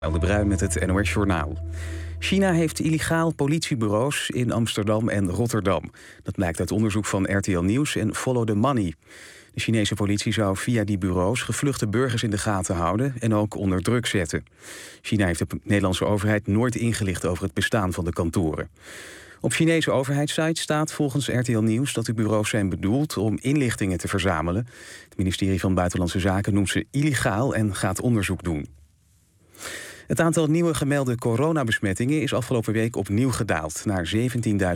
De Bruin met het NOS Journaal. China heeft illegaal politiebureaus in Amsterdam en Rotterdam. Dat blijkt uit onderzoek van RTL Nieuws en Follow the Money. De Chinese politie zou via die bureaus gevluchte burgers in de gaten houden en ook onder druk zetten. China heeft de Nederlandse overheid nooit ingelicht over het bestaan van de kantoren. Op Chinese overheidssites staat volgens RTL Nieuws dat de bureaus zijn bedoeld om inlichtingen te verzamelen. Het ministerie van Buitenlandse Zaken noemt ze illegaal en gaat onderzoek doen. Het aantal nieuwe gemelde coronabesmettingen is afgelopen week opnieuw gedaald naar 17.600.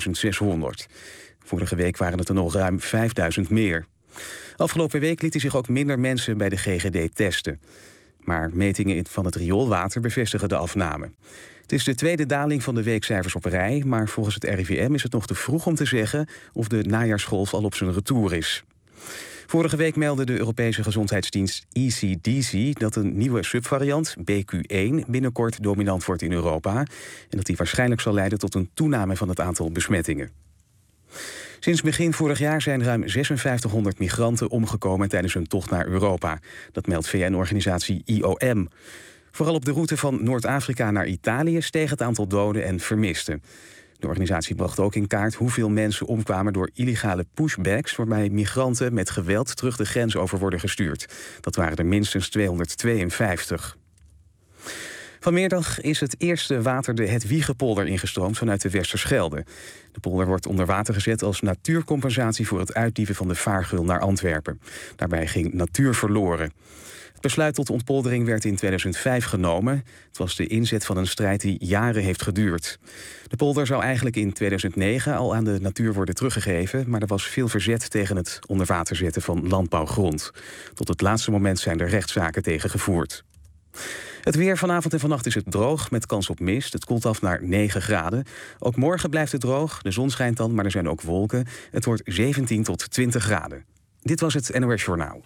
Vorige week waren het er nog ruim 5.000 meer. Afgelopen week lieten zich ook minder mensen bij de GGD testen. Maar metingen van het rioolwater bevestigen de afname. Het is de tweede daling van de weekcijfers op rij, maar volgens het RIVM is het nog te vroeg om te zeggen of de najaarsgolf al op zijn retour is. Vorige week meldde de Europese gezondheidsdienst ECDC dat een nieuwe subvariant, BQ1, binnenkort dominant wordt in Europa en dat die waarschijnlijk zal leiden tot een toename van het aantal besmettingen. Sinds begin vorig jaar zijn ruim 5600 migranten omgekomen tijdens hun tocht naar Europa. Dat meldt VN-organisatie IOM. Vooral op de route van Noord-Afrika naar Italië steeg het aantal doden en vermisten. De organisatie bracht ook in kaart hoeveel mensen omkwamen door illegale pushbacks, waarbij migranten met geweld terug de grens over worden gestuurd. Dat waren er minstens 252. Vanmiddag is het eerste water de Hedwiegepolder ingestroomd vanuit de Westerschelde. De polder wordt onder water gezet als natuurcompensatie voor het uitdieven van de vaargeul naar Antwerpen. Daarbij ging natuur verloren. Het besluit tot ontpoldering werd in 2005 genomen. Het was de inzet van een strijd die jaren heeft geduurd. De polder zou eigenlijk in 2009 al aan de natuur worden teruggegeven, maar er was veel verzet tegen het onder water zetten van landbouwgrond. Tot het laatste moment zijn er rechtszaken tegen gevoerd. Het weer vanavond en vannacht is het droog met kans op mist. Het koelt af naar 9 graden. Ook morgen blijft het droog. De zon schijnt dan, maar er zijn ook wolken. Het wordt 17 tot 20 graden. Dit was het NOS Journaal.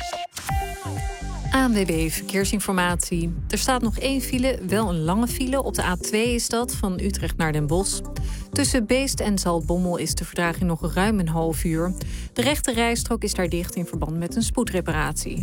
ANWB Verkeersinformatie. Er staat nog 1 file, wel een lange file. Op de A2 is dat, van Utrecht naar Den Bosch. Tussen Beest en Zaltbommel is de vertraging nog ruim een half uur. De rechte rijstrook is daar dicht in verband met een spoedreparatie.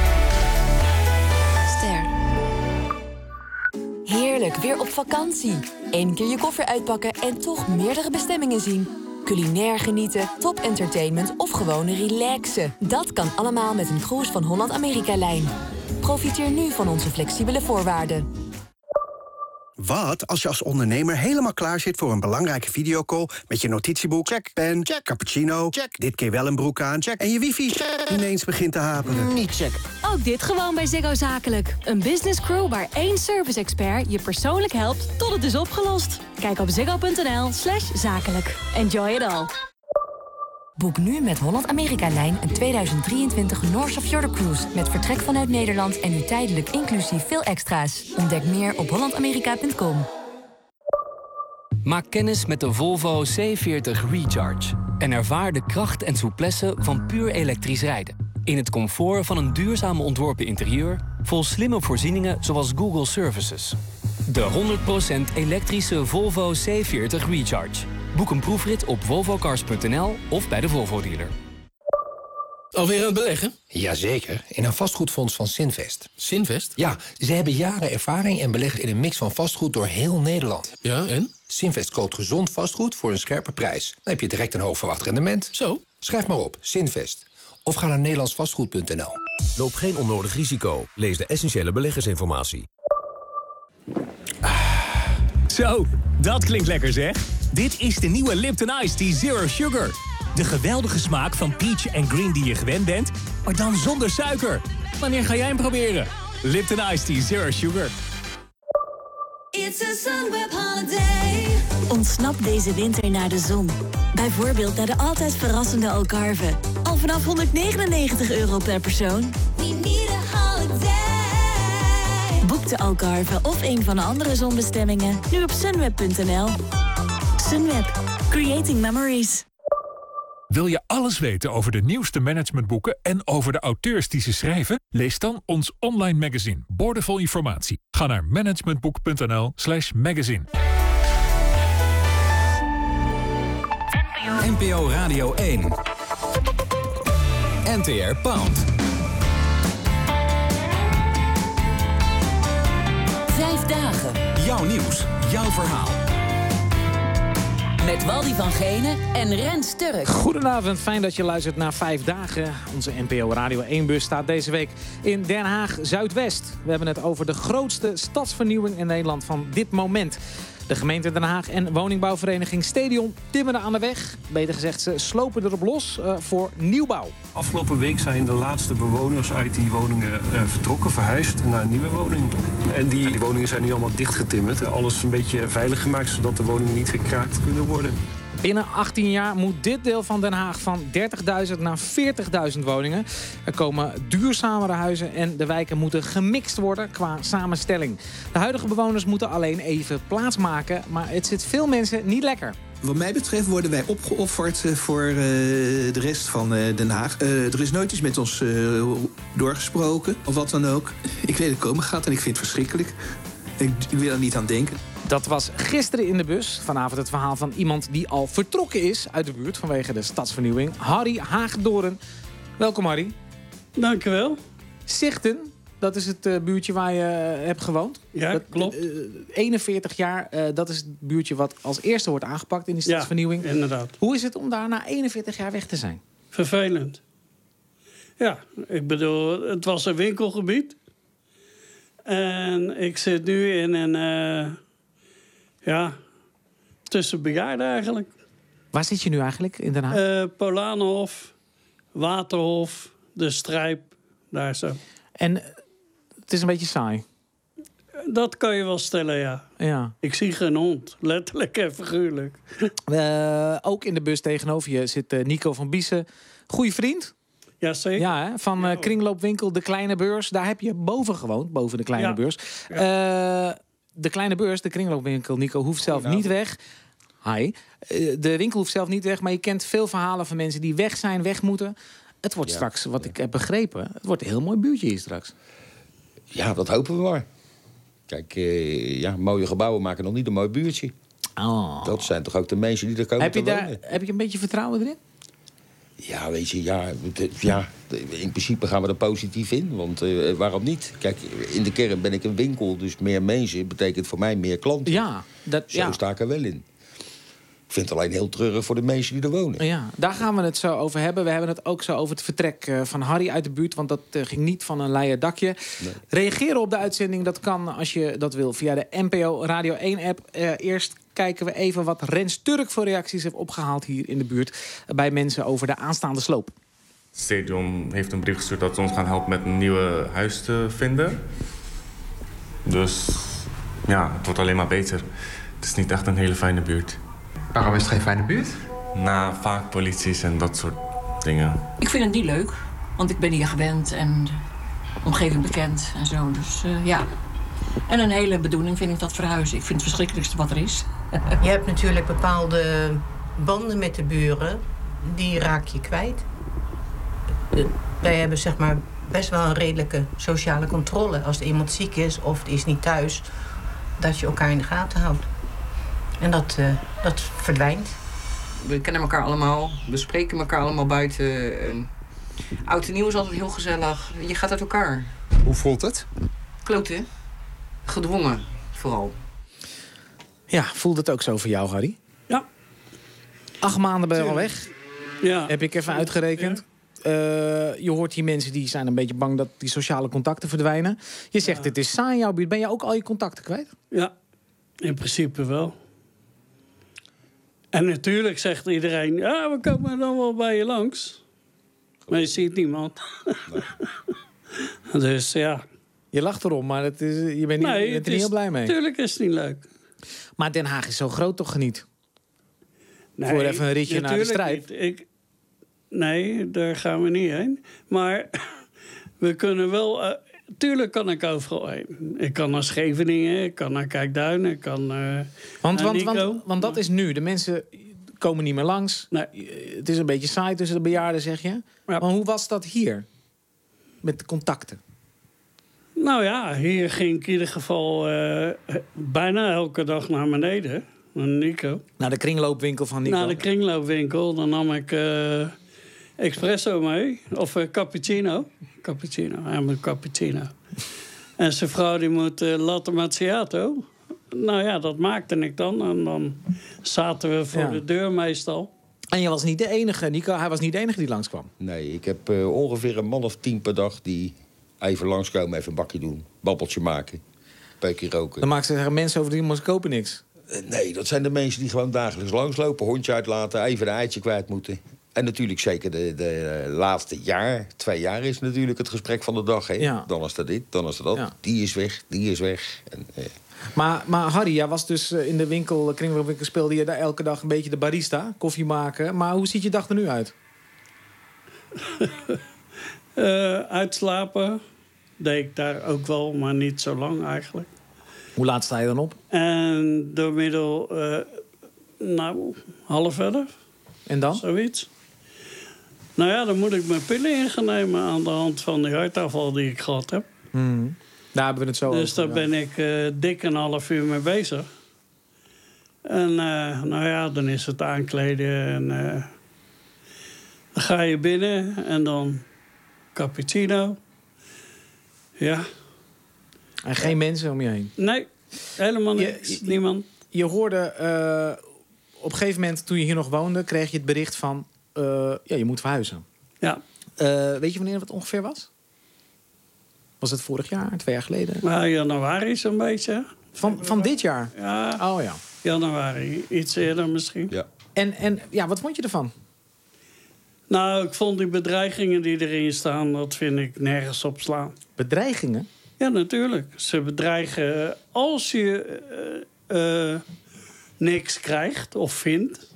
Heerlijk, weer op vakantie. 1 keer je koffer uitpakken en toch meerdere bestemmingen zien. Culinair genieten, top entertainment of gewoon relaxen. Dat kan allemaal met een cruise van Holland-Amerika-lijn. Profiteer nu van onze flexibele voorwaarden. Wat als je als ondernemer helemaal klaar zit voor een belangrijke videocall met je notitieboek, check, pen, check, cappuccino, check, dit keer wel een broek aan, check, en je wifi check, ineens begint te haperen? Niet check. Ook dit gewoon bij Ziggo Zakelijk. Een business crew waar 1 service-expert je persoonlijk helpt tot het is opgelost. Kijk op ziggo.nl/zakelijk. Enjoy it all. Boek nu met Holland-Amerika-lijn een 2023 North of Fjord Cruise met vertrek vanuit Nederland en nu tijdelijk inclusief veel extra's. Ontdek meer op hollandamerika.com. Maak kennis met de Volvo C40 Recharge en ervaar de kracht en souplesse van puur elektrisch rijden. In het comfort van een duurzaam ontworpen interieur, vol slimme voorzieningen zoals Google Services. De 100% elektrische Volvo C40 Recharge. Boek een proefrit op volvocars.nl of bij de Volvo-dealer. Alweer aan het beleggen? Jazeker, in een vastgoedfonds van Sinvest. Sinvest? Ja, ze hebben jaren ervaring en beleggen in een mix van vastgoed door heel Nederland. Ja, en? Sinvest koopt gezond vastgoed voor een scherpe prijs. Dan heb je direct een hoog verwacht rendement. Zo? Schrijf maar op, Sinvest. Of ga naar nederlandsvastgoed.nl. Loop geen onnodig risico. Lees de essentiële beleggersinformatie. Zo, dat klinkt lekker zeg. Dit is de nieuwe Lipton Ice Tea Zero Sugar. De geweldige smaak van peach en green die je gewend bent, maar dan zonder suiker. Wanneer ga jij hem proberen? Lipton Ice Tea Zero Sugar. It's a Sunweb holiday. Ontsnap deze winter naar de zon. Bijvoorbeeld naar de altijd verrassende Algarve. Al vanaf €199 per persoon. We need a holiday. Boek de Algarve of een van de andere zonbestemmingen nu op sunweb.nl. Sunweb. Creating memories. Wil je alles weten over de nieuwste managementboeken en over de auteurs die ze schrijven? Lees dan ons online magazine, boordevol informatie. Ga naar managementboek.nl/magazine. NPO Radio 1. NTR Pound. dagen. Jouw nieuws, jouw verhaal. Met Waldy van Genen en Rens Turk. Goedenavond, fijn dat je luistert naar 5 dagen. Onze NPO Radio 1-bus staat deze week in Den Haag Zuidwest. We hebben het over de grootste stadsvernieuwing in Nederland van dit moment. De gemeente Den Haag en woningbouwvereniging Stedion timmeren aan de weg. Beter gezegd, ze slopen erop los voor nieuwbouw. Afgelopen week zijn de laatste bewoners uit die woningen vertrokken, verhuisd naar een nieuwe woning. En die woningen zijn nu allemaal dichtgetimmerd. Alles een beetje veilig gemaakt, zodat de woningen niet gekraakt kunnen worden. Binnen 18 jaar moet dit deel van Den Haag van 30.000 naar 40.000 woningen. Er komen duurzamere huizen en de wijken moeten gemixt worden qua samenstelling. De huidige bewoners moeten alleen even plaatsmaken, maar het zit veel mensen niet lekker. Wat mij betreft worden wij opgeofferd voor de rest van Den Haag. Er is nooit iets met ons doorgesproken, of wat dan ook. Ik weet dat het komen gaat en ik vind het verschrikkelijk. Ik wil er niet aan denken. Dat was gisteren in de bus. Vanavond het verhaal van iemand die al vertrokken is uit de buurt vanwege de stadsvernieuwing. Harry Haagdoorn. Welkom, Harry. Dank je wel. Zichten, dat is het buurtje waar je hebt gewoond. Ja, dat klopt. 41 jaar, dat is het buurtje wat als eerste wordt aangepakt in die stadsvernieuwing. Ja, inderdaad. Hoe is het om daar na 41 jaar weg te zijn? Vervelend. Ja, ik bedoel, het was een winkelgebied. En ik zit nu in een... tussen bejaarden eigenlijk. Waar zit je nu eigenlijk in Den Haag? Polanenhof, Waterhof, De Strijp, daar zo. En het is een beetje saai? Dat kan je wel stellen, ja. Ik zie geen hond, letterlijk en figuurlijk. Ook in de bus tegenover je zit Nico van Biesen. Goeie vriend? Jazeker. Ja, hè? Van kringloopwinkel De Kleine Beurs. Daar heb je boven gewoond, boven De Kleine Beurs. Ja. De Kleine Beurs, de kringloopwinkel, Nico, hoeft zelf niet weg. Hi. De winkel hoeft zelf niet weg, maar je kent veel verhalen van mensen die weg zijn, weg moeten. Het wordt straks, wat ik heb begrepen, het wordt een heel mooi buurtje hier straks. Ja, dat hopen we maar. Kijk, mooie gebouwen maken nog niet een mooi buurtje. Oh. Dat zijn toch ook de mensen die er komen te wonen. Heb je een beetje vertrouwen erin? Ja, weet je, in principe gaan we er positief in. Want waarom niet? Kijk, in de kern ben ik een winkel, dus meer mensen betekent voor mij meer klanten. Ja, Zo sta ik er wel in. Ik vind het alleen heel treurig voor de mensen die er wonen. Ja, daar gaan we het zo over hebben. We hebben het ook zo over het vertrek van Harry uit de buurt. Want dat ging niet van een leien dakje. Nee. Reageren op de uitzending, dat kan als je dat wil via de NPO Radio 1-app. Eerst kijken we even wat Rens Turk voor reacties heeft opgehaald hier in de buurt. Bij mensen over de aanstaande sloop. Het Stedion heeft een brief gestuurd dat ze ons gaan helpen met een nieuwe huis te vinden. Dus ja, het wordt alleen maar beter. Het is niet echt een hele fijne buurt. Waarom is het geen fijne buurt? Vaak polities en dat soort dingen. Ik vind het niet leuk, want ik ben hier gewend en de omgeving bekend en zo. Dus ja. En een hele bedoeling vind ik dat verhuizen. Ik vind het verschrikkelijkste wat er is. Je hebt natuurlijk bepaalde banden met de buren. Die raak je kwijt. Wij hebben zeg maar best wel een redelijke sociale controle. Als er iemand ziek is of die is niet thuis, dat je elkaar in de gaten houdt. En dat verdwijnt. We kennen elkaar allemaal. We spreken elkaar allemaal buiten. Oud en nieuw is altijd heel gezellig. Je gaat uit elkaar. Hoe voelt het? Kloten. Gedwongen, vooral. Ja, voelt het ook zo voor jou, Harry? Ja. 8 maanden ben je al weg. Ja. Heb ik even uitgerekend. Ja. Je hoort hier mensen die zijn een beetje bang dat die sociale contacten verdwijnen. Je zegt, het is saai in jouw buurt. Ben je ook al je contacten kwijt? Ja, in principe wel. En natuurlijk zegt iedereen, ja, we komen dan wel bij je langs. Maar je ziet niemand. Nee. Dus ja. Je lacht erom, maar je bent er niet heel blij mee. Natuurlijk is het niet leuk. Maar Den Haag is zo groot toch niet? Nee, voor even een ritje naar de Strijp. Nee, daar gaan we niet heen. Maar we kunnen wel... tuurlijk kan ik overal heen. Ik kan naar Scheveningen, ik kan naar Kijkduin, ik kan want dat is nu. De mensen komen niet meer langs. Nee. Het is een beetje saai tussen de bejaarden, zeg je. Ja. Maar hoe was dat hier? Met de contacten? Nou ja, hier ging ik in ieder geval bijna elke dag naar beneden. Naar Nico. Naar de kringloopwinkel van Nico? Naar de kringloopwinkel. Dan nam ik espresso mee. Of cappuccino. Cappuccino, helemaal cappuccino. En zijn vrouw die moet latte macchiato. Nou ja, dat maakte ik dan. En dan zaten we voor de deur meestal. En je was niet de enige, Nico. Hij was niet de enige die langskwam. Nee, ik heb ongeveer een man of 10 per dag die even langskomen, even een bakje doen. Babbeltje maken, peukje roken. Dan maken ze mensen over die jongens kopen niks. Nee, dat zijn de mensen die gewoon dagelijks langslopen. Hondje uitlaten, even een eitje kwijt moeten. En natuurlijk zeker de laatste 2 jaar is natuurlijk het gesprek van de dag. Hè? Ja. Dan is dat dit, dan is dat dat. Ja. Die is weg. En, Maar Harry, jij was dus in de winkel, kringloopwinkel, speelde je daar elke dag een beetje de barista, koffie maken. Maar hoe ziet je dag er nu uit? Uitslapen deed ik daar ook wel, maar niet zo lang eigenlijk. Hoe laat sta je dan op? En door middel, 11:30. En dan? Zoiets. Nou ja, dan moet ik mijn pillen in gaan nemen aan de hand van die hartaanval die ik gehad heb. Daar hebben we het zo dus over. daar ben ik dik een half uur mee bezig. En nou ja, dan is het aankleden en dan ga je binnen en dan cappuccino. Ja. En geen mensen om je heen? Nee, helemaal niks. Niemand. Je hoorde op een gegeven moment, toen je hier nog woonde, kreeg je het bericht van je moet verhuizen. Ja. Weet je wanneer het ongeveer was? Was het vorig jaar, 2 jaar geleden? Nou, januari zo'n beetje. Van dit jaar? Ja. Oh ja. Januari, iets eerder misschien. Ja. En wat vond je ervan? Nou, ik vond die bedreigingen die erin staan, dat vind ik nergens op slaan. Bedreigingen? Ja, natuurlijk. Ze bedreigen als je niks krijgt of vindt.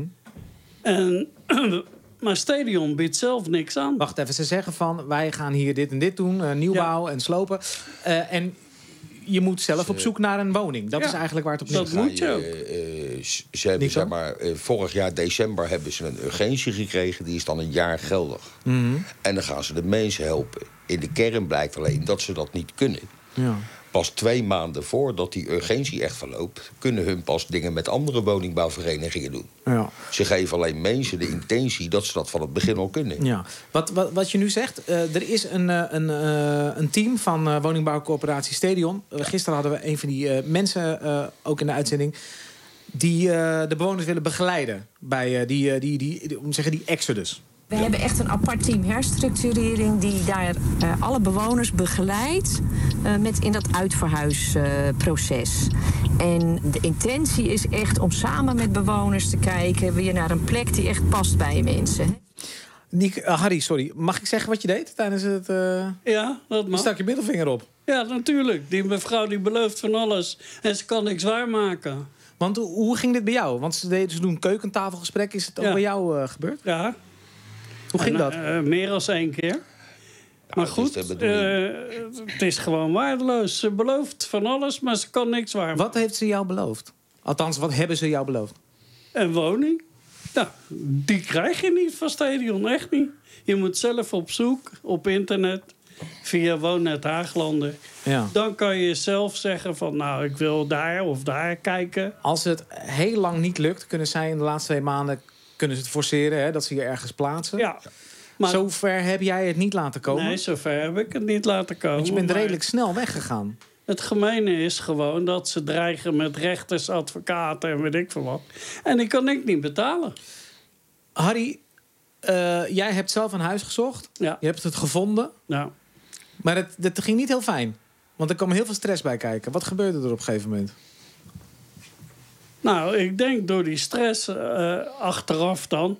Maar Stadion biedt zelf niks aan. Wacht even, ze zeggen van wij gaan hier dit en dit doen, nieuwbouw en slopen. En je moet zelf op zoek naar een woning. Dat is eigenlijk waar het op neerkomt. Dat moet je ook. Ze hebben, zeg maar, vorig jaar december hebben ze een urgentie gekregen. Die is dan een jaar geldig. En dan gaan ze de mensen helpen. In de kern blijkt alleen dat ze dat niet kunnen. Ja. Pas 2 maanden voordat die urgentie echt verloopt, kunnen hun pas dingen met andere woningbouwverenigingen doen. Ja. Ze geven alleen mensen de intentie dat ze dat van het begin al kunnen. Ja. Wat je nu zegt, er is een team van woningbouwcorporatie Stadion. Gisteren hadden we een van die mensen ook in de uitzending die de bewoners willen begeleiden bij die exodus. We hebben echt een apart team herstructurering die daar alle bewoners begeleidt in dat uitverhuisproces. En de intentie is echt om samen met bewoners te kijken weer naar een plek die echt past bij mensen. Harry, sorry. Mag ik zeggen wat je deed tijdens het... Ja, dat mag. Je stak je middelvinger op. Ja, natuurlijk. Die mevrouw die belooft van alles en ze kan niks waarmaken. Want hoe ging dit bij jou? Want ze doen keukentafelgesprek. Is het ook bij jou gebeurd? Ja. Hoe ging dat? Meer dan 1 keer. Maar goed, het is gewoon waardeloos. Ze belooft van alles, maar ze kan niks waarmaken. Wat heeft ze jou beloofd? Althans, wat hebben ze jou beloofd? Een woning. Nou, die krijg je niet van Stadion, echt niet. Je moet zelf op zoek, op internet, via Woonnet Haaglanden. Ja. Dan kan je zelf zeggen van, nou, ik wil daar of daar kijken. Als het heel lang niet lukt, kunnen zij in de laatste 2 maanden kunnen ze het forceren, hè, dat ze je ergens plaatsen. Ja. Maar zover heb jij het niet laten komen? Nee, zover heb ik het niet laten komen. Want je bent redelijk snel weggegaan. Het gemene is gewoon dat ze dreigen met rechters, advocaten en weet ik veel wat. En die kan ik niet betalen. Harry, jij hebt zelf een huis gezocht. Ja. Je hebt het gevonden. Ja. Maar het ging niet heel fijn. Want er kwam heel veel stress bij kijken. Wat gebeurde er op een gegeven moment? Nou, ik denk door die stress achteraf dan...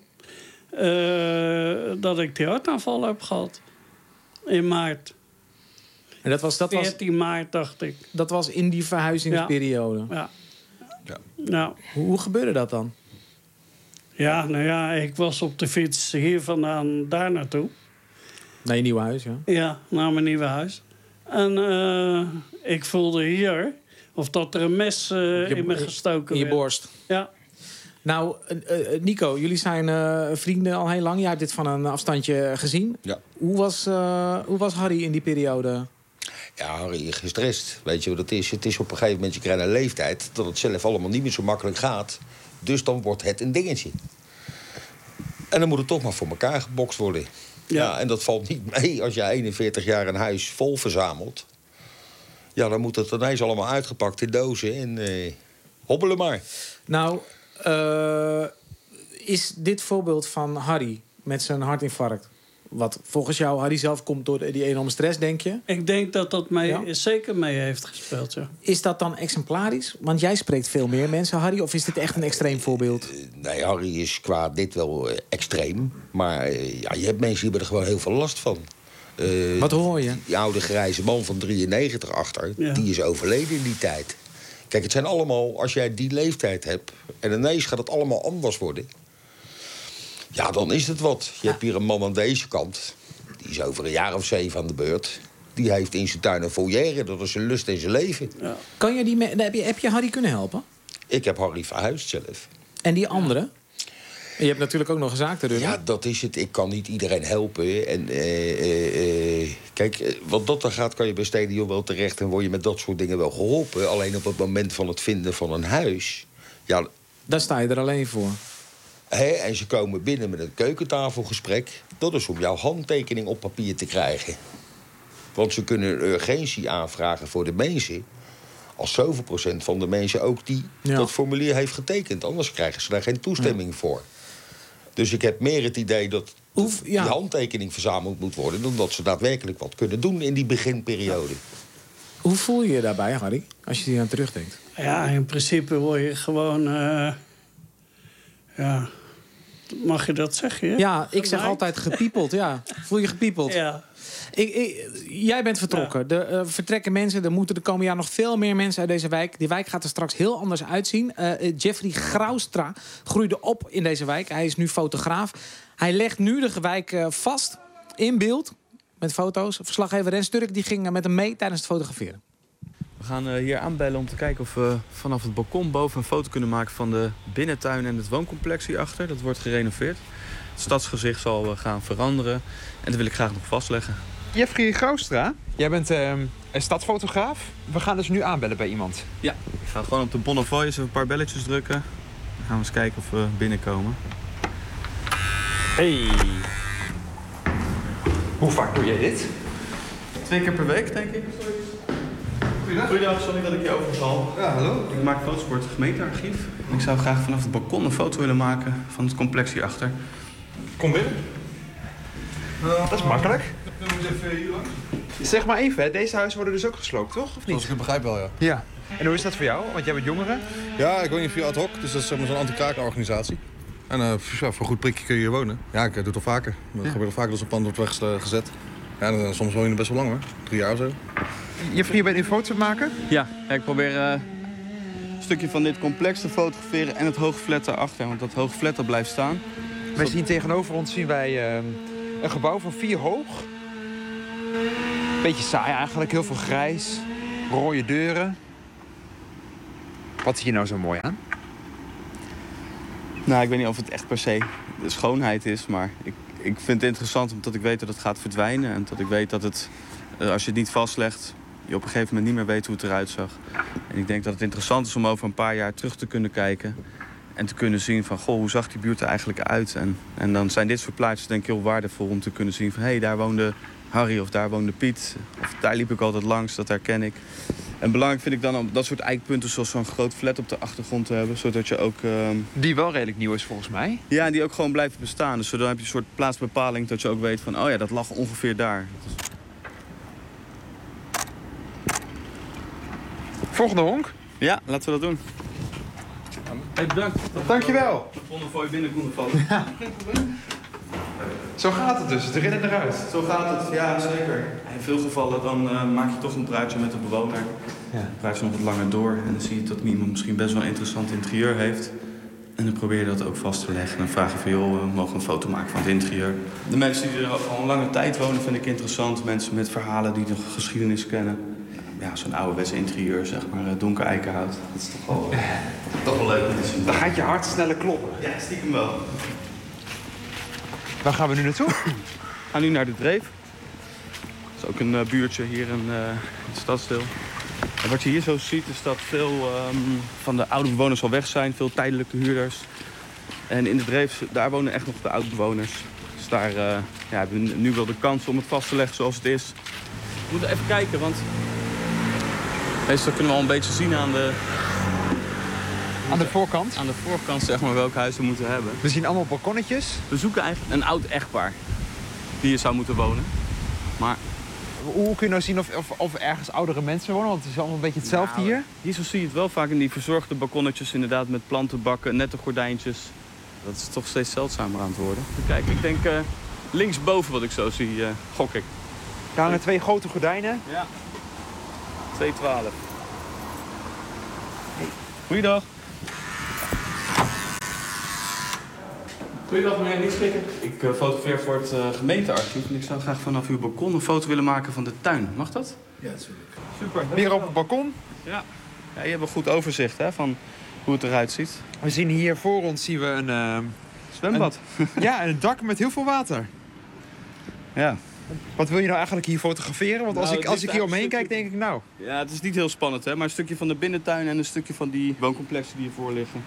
dat ik die hartaanval heb gehad. In maart. En dat was 14 maart, dacht ik. Dat was in die verhuizingsperiode? Ja. Nou. Hoe gebeurde dat dan? Ja, nou ja, ik was op de fiets hier vandaan daar naartoe. Naar je nieuwe huis, ja? Ja, naar mijn nieuwe huis. En ik voelde hier... of dat er een mes in me gestoken werd. In je borst? Ja. Nou, Nico, jullie zijn vrienden al heel lang. Jij hebt dit van een afstandje gezien. Ja. Hoe was Harry in die periode? Ja, Harry, gestrest. Weet je wat het is? Het is op een gegeven moment, je krijgt een leeftijd... dat het zelf allemaal niet meer zo makkelijk gaat. Dus dan wordt het een dingetje. En dan moet het toch maar voor elkaar gebokst worden. Ja, en dat valt niet mee als je 41 jaar een huis vol verzamelt. Ja, dan moet het ineens allemaal uitgepakt in dozen en hobbelen maar. Nou, is dit voorbeeld van Harry met zijn hartinfarct... wat volgens jou Harry zelf komt door die enorme stress, denk je? Ik denk dat dat zeker mee heeft gespeeld, ja. Is dat dan exemplarisch? Want jij spreekt veel meer mensen, Harry. Of is dit echt een extreem voorbeeld? Nee, Harry is qua dit wel extreem. Maar je hebt mensen die hebben er gewoon heel veel last van. Wat hoor je? Die oude grijze man van 93 achter, die is overleden in die tijd. Kijk, het zijn allemaal, als jij die leeftijd hebt... en ineens gaat het allemaal anders worden... ja, dan is het wat. Je hebt hier een man aan deze kant. Die is over een jaar of 7 aan de beurt. Die heeft in zijn tuin een foyer. Dat is zijn lust in zijn leven. Ja. Kan je heb je Harry kunnen helpen? Ik heb Harry verhuisd zelf. En die andere? Je hebt natuurlijk ook nog een zaak te doen. Ja, dat is het. Ik kan niet iedereen helpen. En kijk, wat dat dan gaat, kan je bij Stadion wel terecht... en word je met dat soort dingen wel geholpen. Alleen op het moment van het vinden van een huis... ja, daar sta je er alleen voor. En ze komen binnen met een keukentafelgesprek. Dat is om jouw handtekening op papier te krijgen. Want ze kunnen een urgentie aanvragen voor de mensen... als zoveel procent van de mensen ook die dat formulier heeft getekend. Anders krijgen ze daar geen toestemming voor. Dus ik heb meer het idee dat die handtekening verzameld moet worden... dan dat ze daadwerkelijk wat kunnen doen in die beginperiode. Hoe voel je je daarbij, Harry, als je hier aan terugdenkt? Ja, in principe word je gewoon... mag je dat zeggen? Ja, ik zeg altijd gepiepeld. Ja. Voel je gepiepeld? Ja. Jij bent vertrokken. Er vertrekken mensen. Er moeten de komende jaar nog veel meer mensen uit deze wijk. Die wijk gaat er straks heel anders uitzien. Jeffrey Graustra groeide op in deze wijk. Hij is nu fotograaf. Hij legt nu de wijk vast in beeld met foto's. Verslaggever Rens Turk die ging met hem mee tijdens het fotograferen. We gaan hier aanbellen om te kijken of we vanaf het balkon boven een foto kunnen maken van de binnentuin en het wooncomplex hierachter. Dat wordt gerenoveerd. Het stadsgezicht zal gaan veranderen en dat wil ik graag nog vastleggen. Jeffrey Graustra, jij bent een stadsfotograaf. We gaan dus nu aanbellen bij iemand. Ja, ik ga gewoon op de Bonnefoy eens een paar belletjes drukken. Dan gaan we eens kijken of we binnenkomen. Hey. Hoe vaak doe jij dit? 2 keer per week, denk ik. Goeiedag, sorry dat ik je overval. Ja, hallo. Ik maak foto's voor het gemeentearchief. En ik zou graag vanaf het balkon een foto willen maken van het complex hierachter. Kom binnen. Dat is makkelijk. Dan moet je even hier langs. Zeg maar even, hè. Deze huizen worden dus ook gesloopt, toch? Of niet? Zoals ik het begrijp wel, ja. Ja. En hoe is dat voor jou? Want jij bent jongere. Ja, ik woon hier via ad hoc, dus dat is zo'n anti-kraakorganisatie. En voor een goed prikje kun je hier wonen. Ja, ik doe het al vaker. Dat gebeurt al vaker als een pand wordt weggezet. Ja, dan, soms woon je er best wel lang hoor. 3 jaar of zo. Je bent nu foto's maken? Ja, ik probeer een stukje van dit complex te fotograferen en het hoge flat daarachter. Want dat hoge flat dat blijft staan. Wij zien tegenover ons een gebouw van 4 hoog. Beetje saai eigenlijk, heel veel grijs. Rode deuren. Wat is hier nou zo mooi aan? Nou, ik weet niet of het echt per se de schoonheid is, maar ik vind het interessant omdat ik weet dat het gaat verdwijnen. En dat ik weet dat het, als je het niet vastlegt, je op een gegeven moment niet meer weet hoe het eruit zag. En ik denk dat het interessant is om over een paar jaar terug te kunnen kijken. En te kunnen zien van, goh, hoe zag die buurt er eigenlijk uit? En dan zijn dit soort plaatjes denk ik heel waardevol om te kunnen zien van, hé, daar woonde Harry of daar woonde Piet. Of daar liep ik altijd langs, dat herken ik. En belangrijk vind ik dan om dat soort eikpunten zoals zo'n groot flat op de achtergrond te hebben. Zodat je ook... Die wel redelijk nieuw is volgens mij. Ja, en die ook gewoon blijft bestaan. Dus dan heb je een soort plaatsbepaling dat je ook weet van, oh ja, dat lag ongeveer daar. Volgende honk? Ja, laten we dat doen. Hey, bedankt. Dankjewel. De vonden voor je binnen konden vallen. Ja. Zo gaat het dus, het erin en eruit. Zo gaat het, ja zeker. In veel gevallen dan maak je toch een praatje met de bewoner. Ja. Praat je nog wat langer door en dan zie je dat iemand misschien best wel een interessant interieur heeft. En dan probeer je dat ook vast te leggen. En dan vraag je van, joh, we mogen een foto maken van het interieur. De mensen die er al een lange tijd wonen vind ik interessant. Mensen met verhalen die de geschiedenis kennen. Ja, zo'n ouderwetse interieur, zeg maar, donker eikenhout. Dat is toch wel leuk om te zien. Dan gaat je hart sneller kloppen. Ja, stiekem wel. Waar gaan we nu naartoe? We gaan nu naar de Dreef. Dat is ook een buurtje hier in het stadsdeel. En wat je hier zo ziet is dat veel van de oude bewoners al weg zijn. Veel tijdelijke huurders. En in de Dreef, daar wonen echt nog de oude bewoners. Dus daar hebben we nu wel de kans om het vast te leggen zoals het is. We moeten even kijken, want Meestal kunnen we al een beetje zien aan de voorkant? Aan de voorkant, zeg maar, welk huis we moeten hebben. We zien allemaal balkonnetjes. We zoeken eigenlijk een oud echtpaar die hier zou moeten wonen. Maar hoe kun je nou zien of ergens oudere mensen wonen? Want het is allemaal een beetje hetzelfde hier. Hier zo zie je het wel vaak in die verzorgde balkonnetjes, inderdaad, met plantenbakken, nette gordijntjes. Dat is toch steeds zeldzamer aan het worden. Kijk, ik denk linksboven wat ik zo zie, gok ik. Er hangen 2 grote gordijnen. Ja. 2,12. Goeiedag. Goeiedag meneer, niet schrikken. Ik fotografeer voor het gemeentearchief en ik zou graag vanaf uw balkon een foto willen maken van de tuin. Mag dat? Ja, natuurlijk. Super. Hier op het balkon? Ja. Ja, je hebt een goed overzicht hè, van hoe het eruit ziet. We zien hier voor ons een zwembad. Ja, en een dak met heel veel water. Ja. Wat wil je nou eigenlijk hier fotograferen? Want als ik hier omheen kijk, denk ik nou... Ja, het is niet heel spannend, hè, maar een stukje van de binnentuin en een stukje van die wooncomplexen die hiervoor liggen.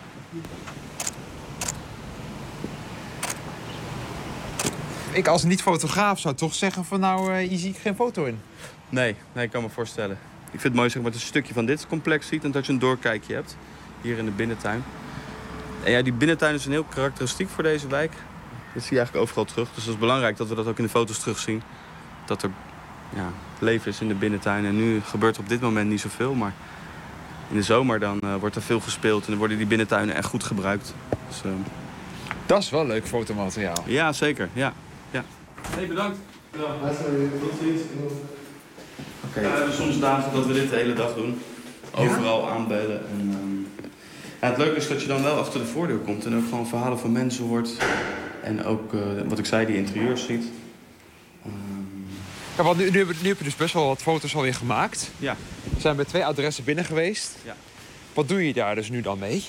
Ik als niet-fotograaf zou toch zeggen van nou, hier zie ik geen foto in. Nee, ik kan me voorstellen. Ik vind het mooi zeg maar, dat je een stukje van dit complex ziet en dat je een doorkijkje hebt. Hier in de binnentuin. En ja, die binnentuin is een heel karakteristiek voor deze wijk. Dat zie je eigenlijk overal terug. Dus dat is belangrijk dat we dat ook in de foto's terugzien. Dat er leven is in de binnentuin. En nu gebeurt er op dit moment niet zoveel. Maar in de zomer dan wordt er veel gespeeld. En dan worden die binnentuinen echt goed gebruikt. Dus, dat is wel leuk fotomateriaal. Ja, zeker. Ja. Hey, bedankt. Tot ziens. We hebben soms dagen dat we dit de hele dag doen. Overal aanbellen. En, het leuke is dat je dan wel achter de voordeur komt. En ook gewoon verhalen van mensen hoort. En ook, wat ik zei, die interieurs ziet. Ja, want nu heb je dus best wel wat foto's alweer gemaakt. Ja. We zijn bij 2 adressen binnen geweest. Ja. Wat doe je daar dus nu dan mee?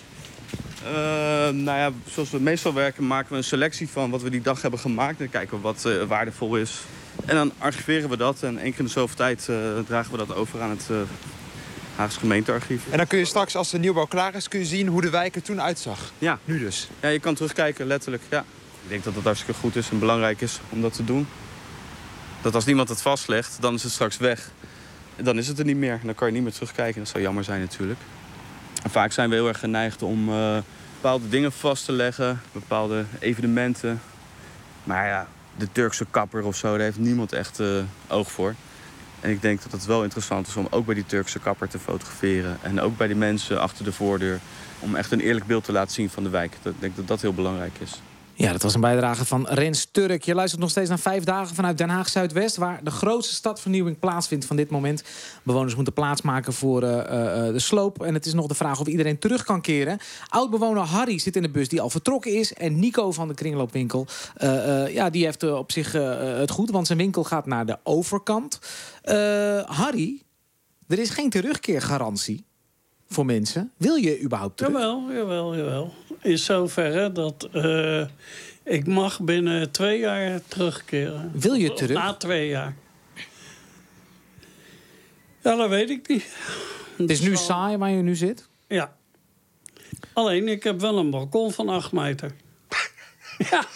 Zoals we meestal werken, maken we een selectie van wat we die dag hebben gemaakt. En kijken we wat waardevol is. En dan archiveren we dat. En 1 keer in de zoveel tijd dragen we dat over aan het Haagse gemeentearchief. En dan kun je straks, als de nieuwbouw klaar is, kun je zien hoe de wijk er toen uitzag. Ja. Nu dus. Ja, je kan terugkijken, letterlijk. Ja. Ik denk dat het hartstikke goed is en belangrijk is om dat te doen. Dat als niemand het vastlegt, dan is het straks weg. En dan is het er niet meer. En dan kan je niet meer terugkijken. Dat zou jammer zijn natuurlijk. En vaak zijn we heel erg geneigd om bepaalde dingen vast te leggen. Bepaalde evenementen. Maar ja, de Turkse kapper of zo, daar heeft niemand echt oog voor. En ik denk dat het wel interessant is om ook bij die Turkse kapper te fotograferen. En ook bij die mensen achter de voordeur. Om echt een eerlijk beeld te laten zien van de wijk. Ik denk dat dat heel belangrijk is. Ja, dat was een bijdrage van Rens Turk. Je luistert nog steeds naar 5 dagen vanuit Den Haag Zuidwest, waar de grootste stadvernieuwing plaatsvindt van dit moment. Bewoners moeten plaatsmaken voor de sloop. En het is nog de vraag of iedereen terug kan keren. Oud-bewoner Harry zit in de bus die al vertrokken is. En Nico van de kringloopwinkel, die heeft op zich het goed, want zijn winkel gaat naar de overkant. Harry, er is geen terugkeergarantie voor mensen. Wil je überhaupt terug? Jawel. In zoverre dat ik mag binnen 2 jaar terugkeren. Wil je terug? Na 2 jaar. Ja, dat weet ik niet. Het is nu saai waar je nu zit? Ja. Alleen, ik heb wel een balkon van 8 meter. Ja.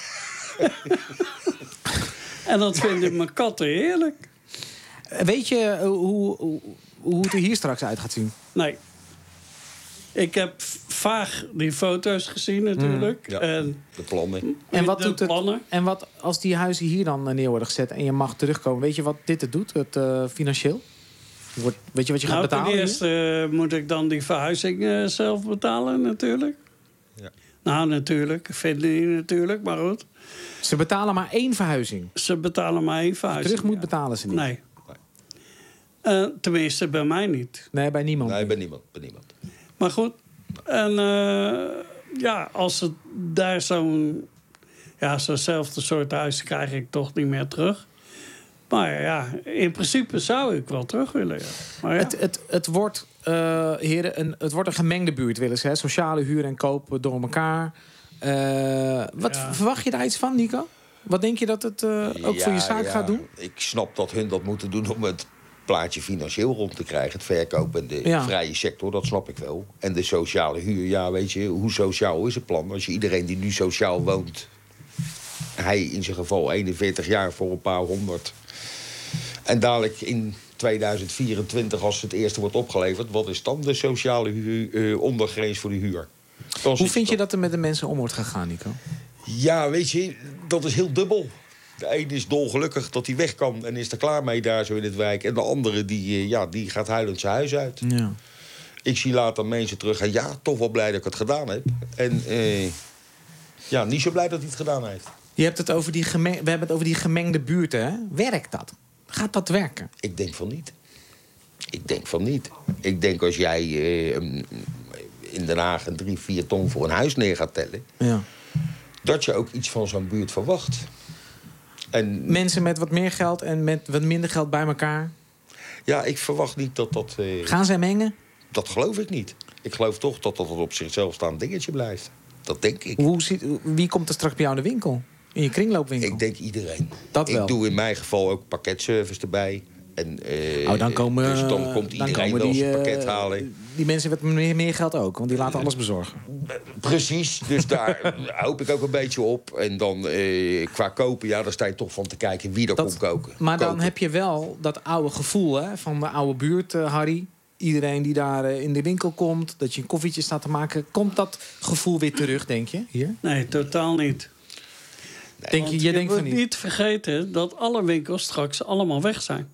En dat vinden mijn katten heerlijk. Weet je hoe het er hier straks uit gaat zien? Nee. Ik heb vaag die foto's gezien natuurlijk. Ja, en de plannen. En wat doet het? En wat als die huizen hier dan neer worden gezet en je mag terugkomen? Weet je wat dit het doet, financieel? Weet je wat je gaat betalen? Ten eerste moet ik dan die verhuizing zelf betalen natuurlijk. Ja. Nou, natuurlijk. Vinden die natuurlijk, maar goed. Ze betalen maar 1 verhuizing? Ze betalen maar 1 verhuizing. Terug moet betalen ze niet? Nee. Tenminste, bij mij niet. Nee, bij niemand? Nee, bij niemand. Maar goed. En als het daar zo'nzelfde soort huis krijg ik toch niet meer terug. Maar ja, in principe zou ik wel terug willen. Ja. Maar ja. Het wordt, heren, het wordt een gemengde buurt, willen ze. Hè? Sociale huur en koop door elkaar. Verwacht je daar iets van, Nico? Wat denk je dat het ook voor je zaak gaat doen? Ik snap dat hun dat moeten doen om het plaatje financieel rond te krijgen. Het verkoop en de vrije sector, dat snap ik wel. En de sociale huur, weet je, hoe sociaal is het plan? Als je iedereen die nu sociaal woont, hij in zijn geval 41 jaar voor een paar honderd. En dadelijk in 2024, als het eerste wordt opgeleverd... wat is dan de sociale ondergrens voor de huur? Hoe vind je dat er met de mensen om wordt gegaan, Nico? Ja, weet je, dat is heel dubbel. De ene is dolgelukkig dat hij weg kan en is er klaar mee daar zo in het wijk. En de andere die gaat huilend zijn huis uit. Ja. Ik zie later mensen terug en toch wel blij dat ik het gedaan heb. En niet zo blij dat hij het gedaan heeft. We hebben het over die gemengde buurten, hè? Werkt dat? Gaat dat werken? Ik denk van niet. Ik denk als jij in Den Haag 3-4 ton voor een huis neer gaat tellen... Ja. dat je ook iets van zo'n buurt verwacht. En mensen met wat meer geld en met wat minder geld bij elkaar? Ja, ik verwacht niet dat... Gaan zij mengen? Dat geloof ik niet. Ik geloof toch dat dat op zichzelf staand dingetje blijft. Dat denk ik. Wie komt er straks bij jou in de winkel? In je kringloopwinkel? Ik denk iedereen. Dat wel. Ik doe in mijn geval ook pakketservice erbij. En, dan komt iedereen wel zijn pakket halen. Die mensen met meer geld ook, want die laten alles bezorgen. Precies, dus daar hoop ik ook een beetje op. En dan qua kopen, daar sta je toch van te kijken wie er komt koken. Maar dan heb je wel dat oude gevoel, hè, van de oude buurt, Harry. Iedereen die daar in de winkel komt, dat je een koffietje staat te maken. Komt dat gevoel weer terug, denk je, hier? Nee, totaal niet. Nee. Je denkt van niet? Niet vergeten dat alle winkels straks allemaal weg zijn.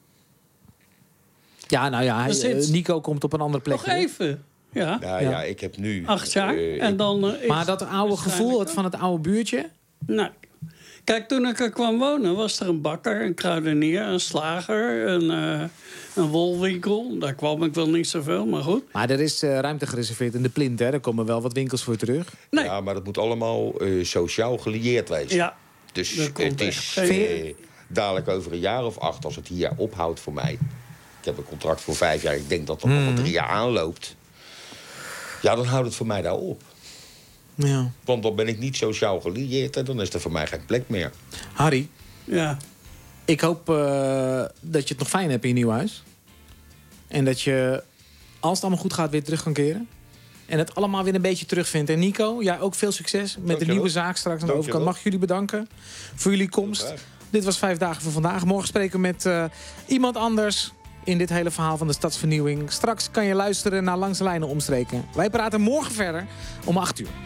Ja, nou ja, Nico komt op een andere plek. Nog even. Ja. Ja, ik heb nu... 8 jaar. En dan, maar dat oude gevoel van het oude buurtje? Nee. Kijk, toen ik er kwam wonen, was er een bakker, een kruidenier, een slager, een wolwinkel. Daar kwam ik wel niet zoveel, maar goed. Maar er is ruimte gereserveerd in de Plint, hè? Er komen wel wat winkels voor terug. Nee. Ja, maar dat moet allemaal sociaal gelieerd wezen. Ja. Dus het is dadelijk over een jaar of 8, als het hier ophoudt voor mij. Ik heb een contract voor 5 jaar. Ik denk dat dat nog wel 3 jaar aanloopt. Ja, dan houdt het voor mij daar op. Ja. Want dan ben ik niet sociaal gelieerd en dan is er voor mij geen plek meer. Harry, ja. Ik hoop dat je het nog fijn hebt in je nieuw huis. En dat je, als het allemaal goed gaat, weer terug kan keren. En het allemaal weer een beetje terugvindt. En Nico, jij ook veel succes met de nieuwe zaak straks aan de overkant. Mag ik jullie bedanken voor jullie komst. Dit was 5 dagen voor vandaag. Morgen spreken we met iemand anders in dit hele verhaal van de stadsvernieuwing. Straks kan je luisteren naar Langs de Lijnen omstreken. Wij praten morgen verder om 8 uur.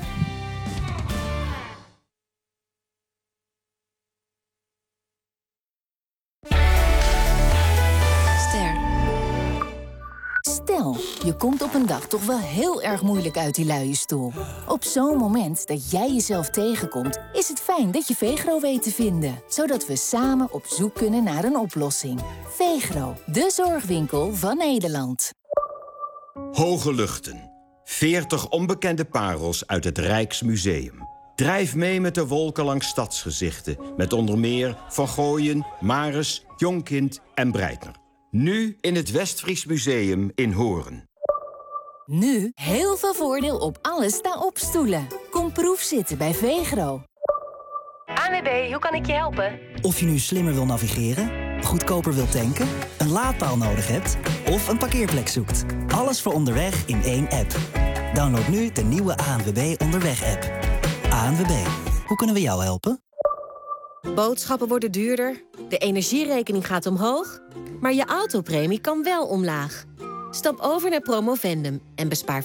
Stel, je komt op een dag toch wel heel erg moeilijk uit die luie stoel. Op zo'n moment dat jij jezelf tegenkomt, is het fijn dat je VEGRO weet te vinden. Zodat we samen op zoek kunnen naar een oplossing. VEGRO, de zorgwinkel van Nederland. Hoge luchten. 40 onbekende parels uit het Rijksmuseum. Drijf mee met de wolken langs stadsgezichten. Met onder meer Van Gooien, Maris, Jonkind en Breitner. Nu in het Westfries Museum in Hoorn. Nu heel veel voordeel op alle sta-op stoelen. Kom proefzitten bij VEGRO. ANWB, hoe kan ik je helpen? Of je nu slimmer wil navigeren, goedkoper wil tanken, een laadpaal nodig hebt of een parkeerplek zoekt. Alles voor onderweg in één app. Download nu de nieuwe ANWB Onderweg-app. ANWB, hoe kunnen we jou helpen? Boodschappen worden duurder, de energierekening gaat omhoog, maar je autopremie kan wel omlaag. Stap over naar Promovendum en bespaar 25%.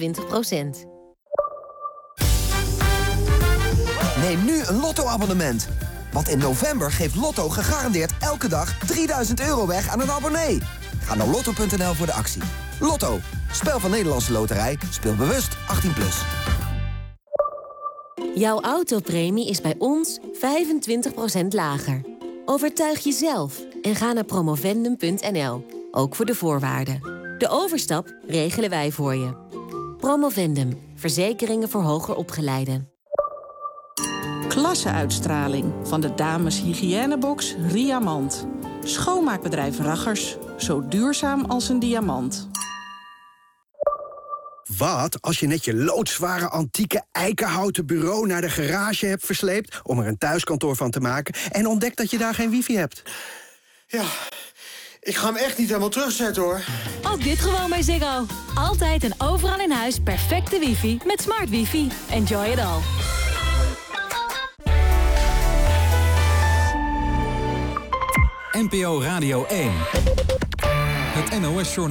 Neem nu een Lotto-abonnement. Want in november geeft Lotto gegarandeerd elke dag 3000 euro weg aan een abonnee. Ga naar lotto.nl voor de actie. Lotto, spel van Nederlandse Loterij. Speel bewust 18+. Jouw autopremie is bij ons 25% lager. Overtuig jezelf en ga naar promovendum.nl. Ook voor de voorwaarden. De overstap regelen wij voor je. Promovendum. Verzekeringen voor hoger opgeleiden. Klasse-uitstraling van de dames hygiënebox Riamant. Schoonmaakbedrijf Raggers. Zo duurzaam als een diamant. Wat als je net je loodzware antieke eikenhouten bureau naar de garage hebt versleept om er een thuiskantoor van te maken en ontdekt dat je daar geen wifi hebt? Ja, ik ga hem echt niet helemaal terugzetten, hoor. Ook dit gewoon bij Ziggo. Altijd en overal in huis perfecte wifi met smart wifi. Enjoy it all. NPO Radio 1. Het NOS-journaal.